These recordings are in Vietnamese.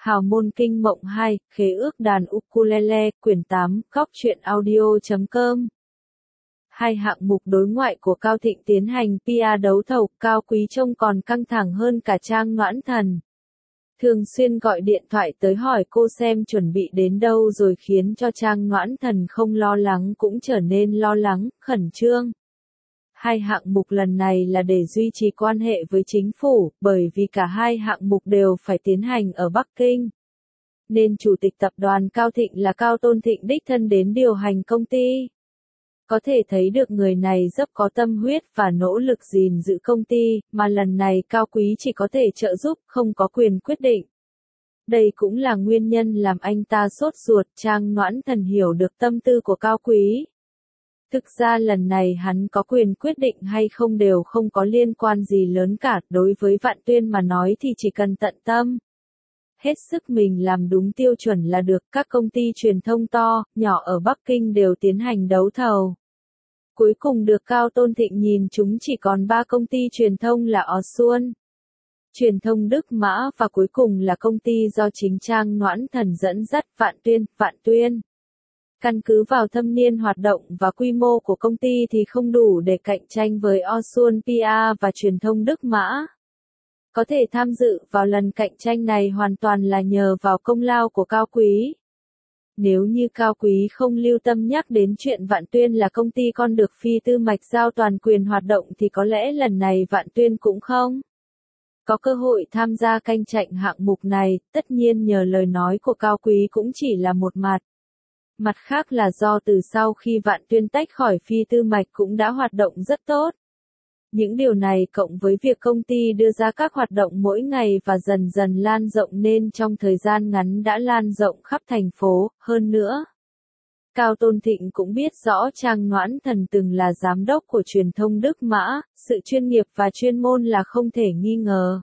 Hào môn kinh mộng 2, khế ước đàn ukulele, quyển 8, góc truyện audio.com. Hai hạng mục đối ngoại của Cao Thịnh tiến hành PR đấu thầu, Cao Quý trông còn căng thẳng hơn cả Trang Noãn Thần. Thường xuyên gọi điện thoại tới hỏi cô xem chuẩn bị đến đâu rồi khiến cho Trang Noãn Thần không lo lắng cũng trở nên lo lắng, khẩn trương. Hai hạng mục lần này là để duy trì quan hệ với chính phủ, bởi vì cả hai hạng mục đều phải tiến hành ở Bắc Kinh. Nên Chủ tịch Tập đoàn Cao Thịnh là Cao Tôn Thịnh đích thân đến điều hành công ty. Có thể thấy được người này rất có tâm huyết và nỗ lực gìn giữ công ty, mà lần này Cao Quý chỉ có thể trợ giúp, không có quyền quyết định. Đây cũng là nguyên nhân làm anh ta sốt ruột. Trang Noãn Thần hiểu được tâm tư của Cao Quý. Thực ra lần này hắn có quyền quyết định hay không đều không có liên quan gì lớn cả, đối với Vạn Tuyên mà nói thì chỉ cần tận tâm. Hết sức mình làm đúng tiêu chuẩn là được. Các công ty truyền thông to, nhỏ ở Bắc Kinh đều tiến hành đấu thầu. Cuối cùng được Cao Tôn Thịnh nhìn chúng chỉ còn 3 công ty truyền thông là Osun, Truyền thông Đức Mã và cuối cùng là công ty do chính Trang Noãn Thần dẫn dắt, Vạn Tuyên. Căn cứ vào thâm niên hoạt động và quy mô của công ty thì không đủ để cạnh tranh với Osun PR và truyền thông Đức Mã. Có thể tham dự vào lần cạnh tranh này hoàn toàn là nhờ vào công lao của Cao Quý. Nếu như Cao Quý không lưu tâm nhắc đến chuyện Vạn Tuyên là công ty con được Phi Tư Mạch giao toàn quyền hoạt động thì có lẽ lần này Vạn Tuyên cũng không có cơ hội tham gia cạnh tranh hạng mục này. Tất nhiên nhờ lời nói của Cao Quý cũng chỉ là một mặt. Mặt khác là do từ sau khi Vạn Tuyên tách khỏi Phi Tư Mạch cũng đã hoạt động rất tốt. Những điều này cộng với việc công ty đưa ra các hoạt động mỗi ngày và dần dần lan rộng nên trong thời gian ngắn đã lan rộng khắp thành phố. Hơn nữa, Cao Tôn Thịnh cũng biết rõ Trang Noãn Thần từng là giám đốc của truyền thông Đức Mã, sự chuyên nghiệp và chuyên môn là không thể nghi ngờ.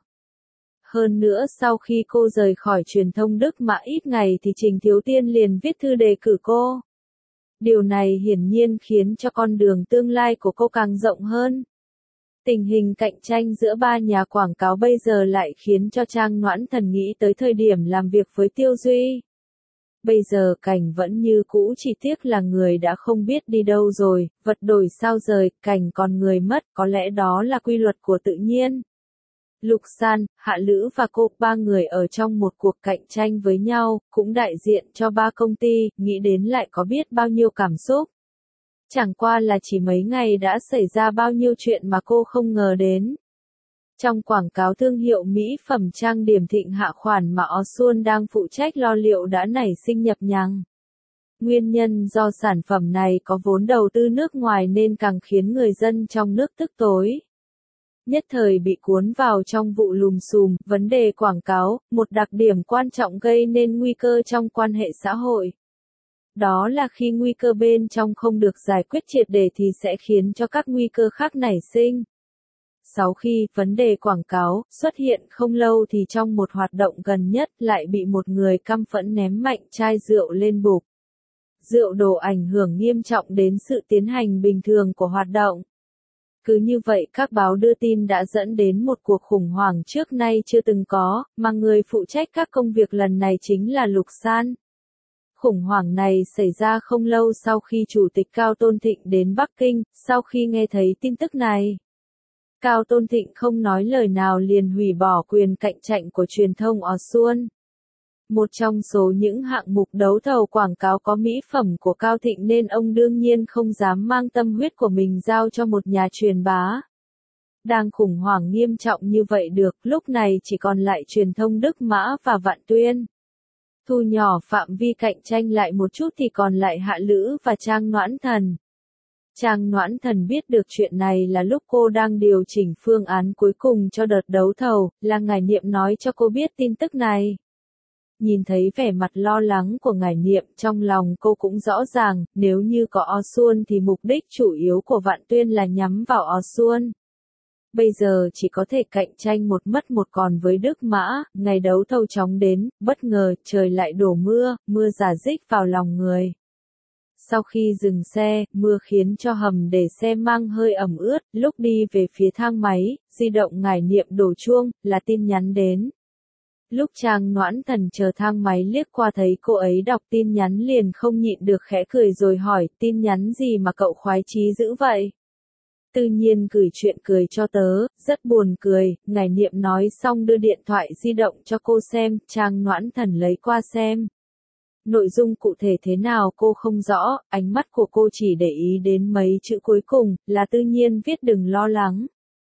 Hơn nữa sau khi cô rời khỏi truyền thông Đức Mã ít ngày thì Trình Thiếu Tiên liền viết thư đề cử cô. Điều này hiển nhiên khiến cho con đường tương lai của cô càng rộng hơn. Tình hình cạnh tranh giữa 3 nhà quảng cáo bây giờ lại khiến cho Trang Noãn Thần nghĩ tới thời điểm làm việc với Tiêu Duy. Bây giờ Cảnh vẫn như cũ, chỉ tiếc là người đã không biết đi đâu rồi, vật đổi sao rời, Cảnh còn người mất, có lẽ đó là quy luật của tự nhiên. Lục San, Hạ Lữ và cô, 3 người ở trong một cuộc cạnh tranh với nhau, cũng đại diện cho 3 công ty, nghĩ đến lại có biết bao nhiêu cảm xúc. Chẳng qua là chỉ mấy ngày đã xảy ra bao nhiêu chuyện mà cô không ngờ đến. Trong quảng cáo thương hiệu mỹ phẩm trang điểm Thịnh Hạ khoản mà Osun đang phụ trách lo liệu đã nảy sinh nhập nhằng. Nguyên nhân do sản phẩm này có vốn đầu tư nước ngoài nên càng khiến người dân trong nước tức tối. Nhất thời bị cuốn vào trong vụ lùm xùm, vấn đề quảng cáo, một đặc điểm quan trọng gây nên nguy cơ trong quan hệ xã hội. Đó là khi nguy cơ bên trong không được giải quyết triệt để thì sẽ khiến cho các nguy cơ khác nảy sinh. Sau khi vấn đề quảng cáo xuất hiện không lâu thì trong một hoạt động gần nhất lại bị một người căm phẫn ném mạnh chai rượu lên bục. Rượu đổ ảnh hưởng nghiêm trọng đến sự tiến hành bình thường của hoạt động. Cứ như vậy các báo đưa tin đã dẫn đến một cuộc khủng hoảng trước nay chưa từng có, mà người phụ trách các công việc lần này chính là Lục San. Khủng hoảng này xảy ra không lâu sau khi Chủ tịch Cao Tôn Thịnh đến Bắc Kinh. Sau khi nghe thấy tin tức này, Cao Tôn Thịnh không nói lời nào liền hủy bỏ quyền cạnh tranh của truyền thông Osun. Một trong số những hạng mục đấu thầu quảng cáo có mỹ phẩm của Cao Thịnh nên ông đương nhiên không dám mang tâm huyết của mình giao cho một nhà truyền bá. Đang khủng hoảng nghiêm trọng như vậy được, lúc này chỉ còn lại truyền thông Đức Mã và Vạn Tuyên. Thu nhỏ phạm vi cạnh tranh lại một chút thì còn lại Hạ Lữ và Trang Noãn Thần. Trang Noãn Thần biết được chuyện này là lúc cô đang điều chỉnh phương án cuối cùng cho đợt đấu thầu, là Ngải Niệm nói cho cô biết tin tức này. Nhìn thấy vẻ mặt lo lắng của Ngải Niệm, trong lòng cô cũng rõ ràng, nếu như có Osun thì mục đích chủ yếu của Vạn Tuyên là nhắm vào Osun. Bây giờ chỉ có thể cạnh tranh một mất một còn với Đức Mã. Ngày đấu thầu chóng đến, bất ngờ trời lại đổ mưa, mưa rả rích vào lòng người. Sau khi dừng xe, mưa khiến cho hầm để xe mang hơi ẩm ướt. Lúc đi về phía thang máy, di động Ngải Niệm đổ chuông, là tin nhắn đến. Lúc Trang Noãn Thần chờ thang máy liếc qua thấy cô ấy đọc tin nhắn liền không nhịn được khẽ cười rồi hỏi tin nhắn gì mà cậu khoái chí dữ vậy? Tự nhiên gửi chuyện cười cho tớ, rất buồn cười, Ngải Niệm nói xong đưa điện thoại di động cho cô xem, Trang Noãn Thần lấy qua xem. Nội dung cụ thể thế nào cô không rõ, ánh mắt của cô chỉ để ý đến mấy chữ cuối cùng, là tự nhiên viết đừng lo lắng.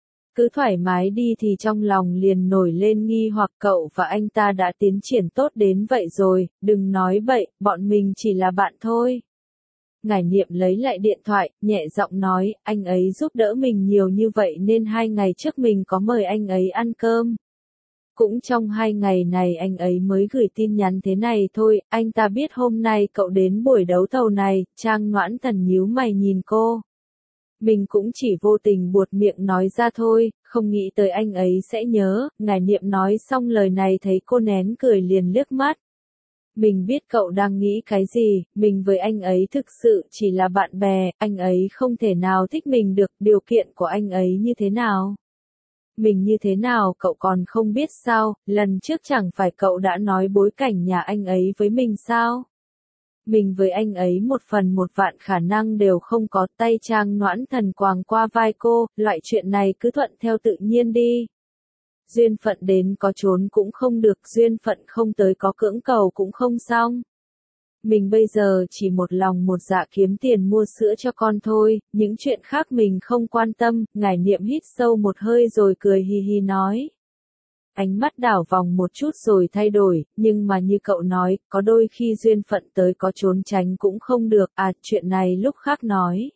Cứ thoải mái đi thì trong lòng liền nổi lên nghi hoặc cậu và anh ta đã tiến triển tốt đến vậy rồi, đừng nói bậy, bọn mình chỉ là bạn thôi. Ngải Niệm lấy lại điện thoại, nhẹ giọng nói, anh ấy giúp đỡ mình nhiều như vậy nên 2 ngày trước mình có mời anh ấy ăn cơm. Cũng trong 2 ngày này anh ấy mới gửi tin nhắn thế này thôi, anh ta biết hôm nay cậu đến buổi đấu thầu này, Trang Noãn Thần nhíu mày nhìn cô. Mình cũng chỉ vô tình buột miệng nói ra thôi, không nghĩ tới anh ấy sẽ nhớ, Ngải Niệm nói xong lời này thấy cô nén cười liền liếc mắt. Mình biết cậu đang nghĩ cái gì, mình với anh ấy thực sự chỉ là bạn bè, anh ấy không thể nào thích mình được, điều kiện của anh ấy như thế nào? Mình như thế nào cậu còn không biết sao, lần trước chẳng phải cậu đã nói bối cảnh nhà anh ấy với mình sao? Mình với anh ấy 1/1 vạn khả năng đều không có, tay Trang Noãn Thần quàng qua vai cô, loại chuyện này cứ thuận theo tự nhiên đi. Duyên phận đến có trốn cũng không được, duyên phận không tới có cưỡng cầu cũng không xong. Mình bây giờ chỉ một lòng một dạ kiếm tiền mua sữa cho con thôi, những chuyện khác mình không quan tâm, Ngải Niệm hít sâu một hơi rồi cười hi hi nói. Ánh mắt đảo vòng một chút rồi thay đổi, nhưng mà như cậu nói, có đôi khi duyên phận tới có trốn tránh cũng không được, chuyện này lúc khác nói.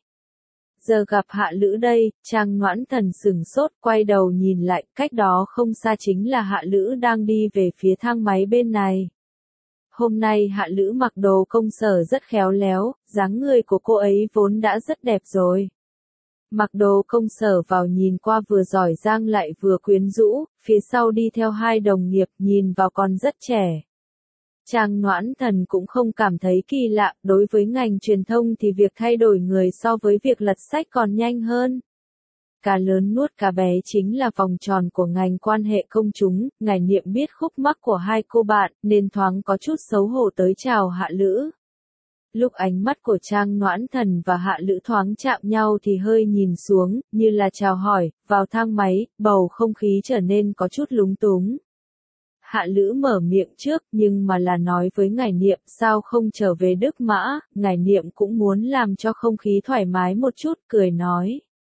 Giờ gặp Hạ Lữ đây, Trang Noãn Thần sửng sốt, quay đầu nhìn lại, cách đó không xa chính là Hạ Lữ đang đi về phía thang máy bên này. Hôm nay Hạ Lữ mặc đồ công sở rất khéo léo, dáng người của cô ấy vốn đã rất đẹp rồi. Mặc đồ công sở vào nhìn qua vừa giỏi giang lại vừa quyến rũ, phía sau đi theo 2 đồng nghiệp nhìn vào còn rất trẻ. Trang Noãn Thần cũng không cảm thấy kỳ lạ, đối với ngành truyền thông thì việc thay đổi người so với việc lật sách còn nhanh hơn. Cá lớn nuốt cá bé chính là vòng tròn của ngành quan hệ công chúng, Ngải Niệm biết khúc mắc của 2 cô bạn, nên thoáng có chút xấu hổ tới chào Hạ Lữ. Lúc ánh mắt của Trang Noãn Thần và Hạ Lữ thoáng chạm nhau thì hơi nhìn xuống, như là chào hỏi, vào thang máy, bầu không khí trở nên có chút lúng túng. Hạ Lữ mở miệng trước nhưng mà là nói với Ngải Niệm sao không trở về Đức Mã, Ngải Niệm cũng muốn làm cho không khí thoải mái một chút, cười nói.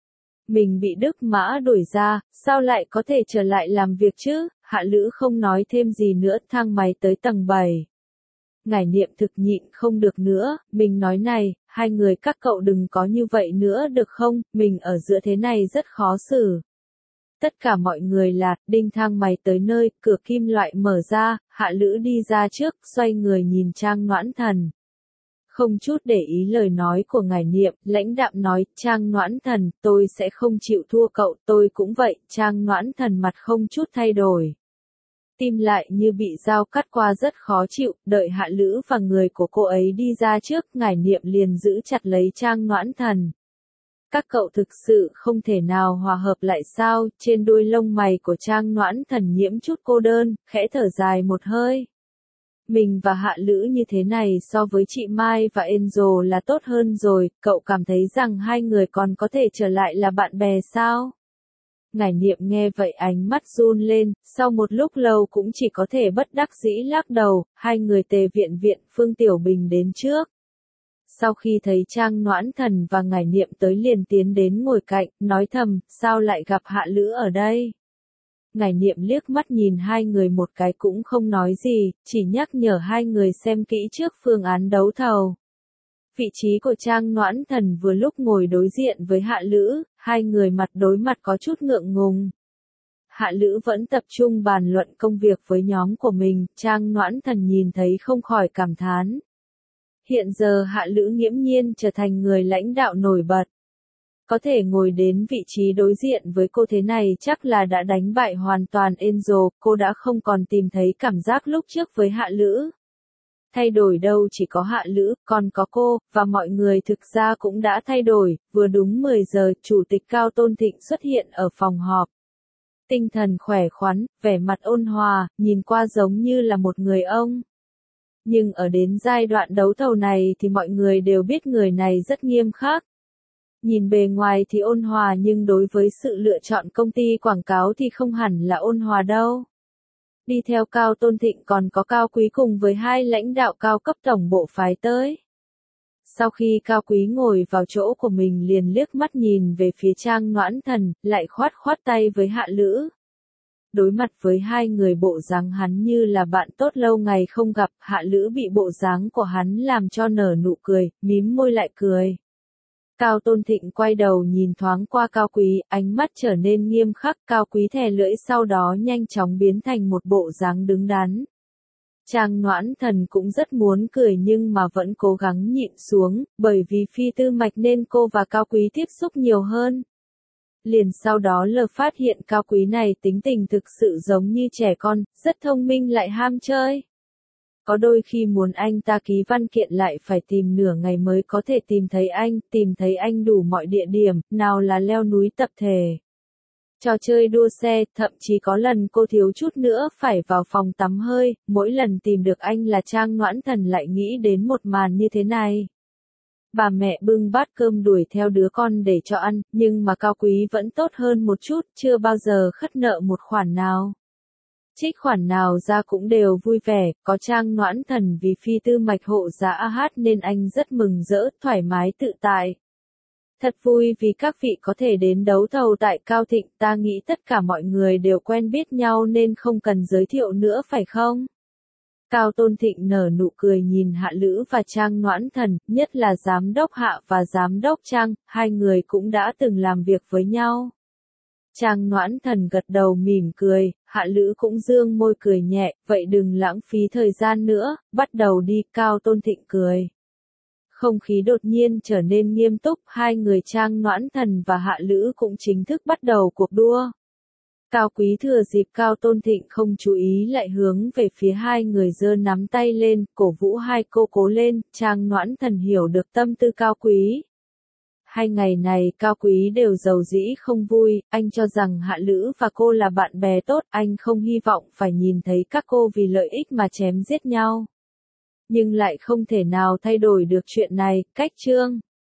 Mình bị Đức Mã đuổi ra, sao lại có thể trở lại làm việc chứ, Hạ Lữ không nói thêm gì nữa, thang máy tới tầng 7. Ngải Niệm thực nhịn không được nữa, mình nói này, 2 người các cậu đừng có như vậy nữa được không, mình ở giữa thế này rất khó xử. Tất cả mọi người là, đinh thang máy tới nơi, cửa kim loại mở ra, Hạ Lữ đi ra trước, xoay người nhìn Trang Noãn Thần. Không chút để ý lời nói của Ngải Niệm, lãnh đạm nói, Trang Noãn Thần, tôi sẽ không chịu thua cậu, tôi cũng vậy, Trang Noãn Thần mặt không chút thay đổi. Tim lại như bị dao cắt qua rất khó chịu, đợi Hạ Lữ và người của cô ấy đi ra trước, Ngải Niệm liền giữ chặt lấy Trang Noãn Thần. Các cậu thực sự không thể nào hòa hợp lại sao, trên đôi lông mày của Trang Noãn Thần nhiễm chút cô đơn, khẽ thở dài một hơi. Mình và Hạ Lữ như thế này so với chị Mai và Angel là tốt hơn rồi, cậu cảm thấy rằng 2 người còn có thể trở lại là bạn bè sao? Ngải Niệm nghe vậy ánh mắt run lên, sau một lúc lâu cũng chỉ có thể bất đắc dĩ lắc đầu, 2 người Tề Viện Phương Tiểu Bình đến trước. Sau khi thấy Trang Noãn Thần và Ngải Niệm tới liền tiến đến ngồi cạnh, nói thầm, sao lại gặp Hạ Lữ ở đây? Ngải Niệm liếc mắt nhìn 2 người một cái cũng không nói gì, chỉ nhắc nhở 2 người xem kỹ trước phương án đấu thầu. Vị trí của Trang Noãn Thần vừa lúc ngồi đối diện với Hạ Lữ, 2 người mặt đối mặt có chút ngượng ngùng. Hạ Lữ vẫn tập trung bàn luận công việc với nhóm của mình, Trang Noãn Thần nhìn thấy không khỏi cảm thán. Hiện giờ Hạ Lữ nghiễm nhiên trở thành người lãnh đạo nổi bật. Có thể ngồi đến vị trí đối diện với cô thế này chắc là đã đánh bại hoàn toàn Angel, cô đã không còn tìm thấy cảm giác lúc trước với Hạ Lữ. Thay đổi đâu chỉ có Hạ Lữ, còn có cô, và mọi người thực ra cũng đã thay đổi, vừa đúng 10 giờ, Chủ tịch Cao Tôn Thịnh xuất hiện ở phòng họp. tinh thần khỏe khoắn, vẻ mặt ôn hòa, nhìn qua giống như là một người ông. Nhưng ở đến giai đoạn đấu thầu này thì mọi người đều biết người này rất nghiêm khắc. Nhìn bề ngoài thì ôn hòa nhưng đối với sự lựa chọn công ty quảng cáo thì không hẳn là ôn hòa đâu. Đi theo Cao Tôn Thịnh còn có Cao Quý cùng với hai lãnh đạo cao cấp tổng bộ phái tới. Sau khi Cao Quý ngồi vào chỗ của mình liền liếc mắt nhìn về phía Trang Noãn Thần, lại khoát khoát tay với Hạ Lữ. Đối mặt với hai người bộ dáng hắn như là bạn tốt lâu ngày không gặp, Hạ Lữ bị bộ dáng của hắn làm cho nở nụ cười, mím môi lại cười. Cao Tôn Thịnh quay đầu nhìn thoáng qua Cao Quý, ánh mắt trở nên nghiêm khắc, Cao Quý thè lưỡi sau đó nhanh chóng biến thành một bộ dáng đứng đắn. Trang Noãn Thần cũng rất muốn cười nhưng mà vẫn cố gắng nhịn xuống, bởi vì phi tư mạch nên cô và Cao Quý tiếp xúc nhiều hơn. Liền sau đó lờ phát hiện Cao Quý này tính tình thực sự giống như trẻ con, rất thông minh lại ham chơi. Có đôi khi muốn anh ta ký văn kiện lại phải tìm nửa ngày mới có thể tìm thấy anh đủ mọi địa điểm, nào là leo núi tập thể, trò chơi đua xe, thậm chí có lần cô thiếu chút nữa phải vào phòng tắm hơi, mỗi lần tìm được anh là Trang Noãn Thần lại nghĩ đến một màn như thế này. Bà mẹ bưng bát cơm đuổi theo đứa con để cho ăn, nhưng mà Cao Quý vẫn tốt hơn một chút, chưa bao giờ khất nợ một khoản nào. Trích khoản nào ra cũng đều vui vẻ, có Trang Noãn Thần vì phi tư mạch hộ giá AH nên anh rất mừng rỡ, thoải mái tự tại. Thật vui vì các vị có thể đến đấu thầu tại Cao Thịnh, ta nghĩ tất cả mọi người đều quen biết nhau nên không cần giới thiệu nữa phải không? Cao Tôn Thịnh nở nụ cười nhìn Hạ Lữ và Trang Noãn Thần, nhất là giám đốc Hạ và giám đốc Trang, hai người cũng đã từng làm việc với nhau. Trang Noãn Thần gật đầu mỉm cười, Hạ Lữ cũng dương môi cười nhẹ, vậy đừng lãng phí thời gian nữa, bắt đầu đi, Cao Tôn Thịnh cười. Không khí đột nhiên trở nên nghiêm túc, hai người Trang Noãn Thần và Hạ Lữ cũng chính thức bắt đầu cuộc đua. Cao Quý thừa dịp Cao Tôn Thịnh không chú ý lại hướng về phía hai người giơ nắm tay lên, cổ vũ hai cô cố lên, Trang Noãn Thần hiểu được tâm tư Cao Quý. Hai ngày này Cao Quý đều giàu dĩ không vui, anh cho rằng Hạ Lữ và cô là bạn bè tốt, anh không hy vọng phải nhìn thấy các cô vì lợi ích mà chém giết nhau. Nhưng lại không thể nào thay đổi được chuyện này, cách chương.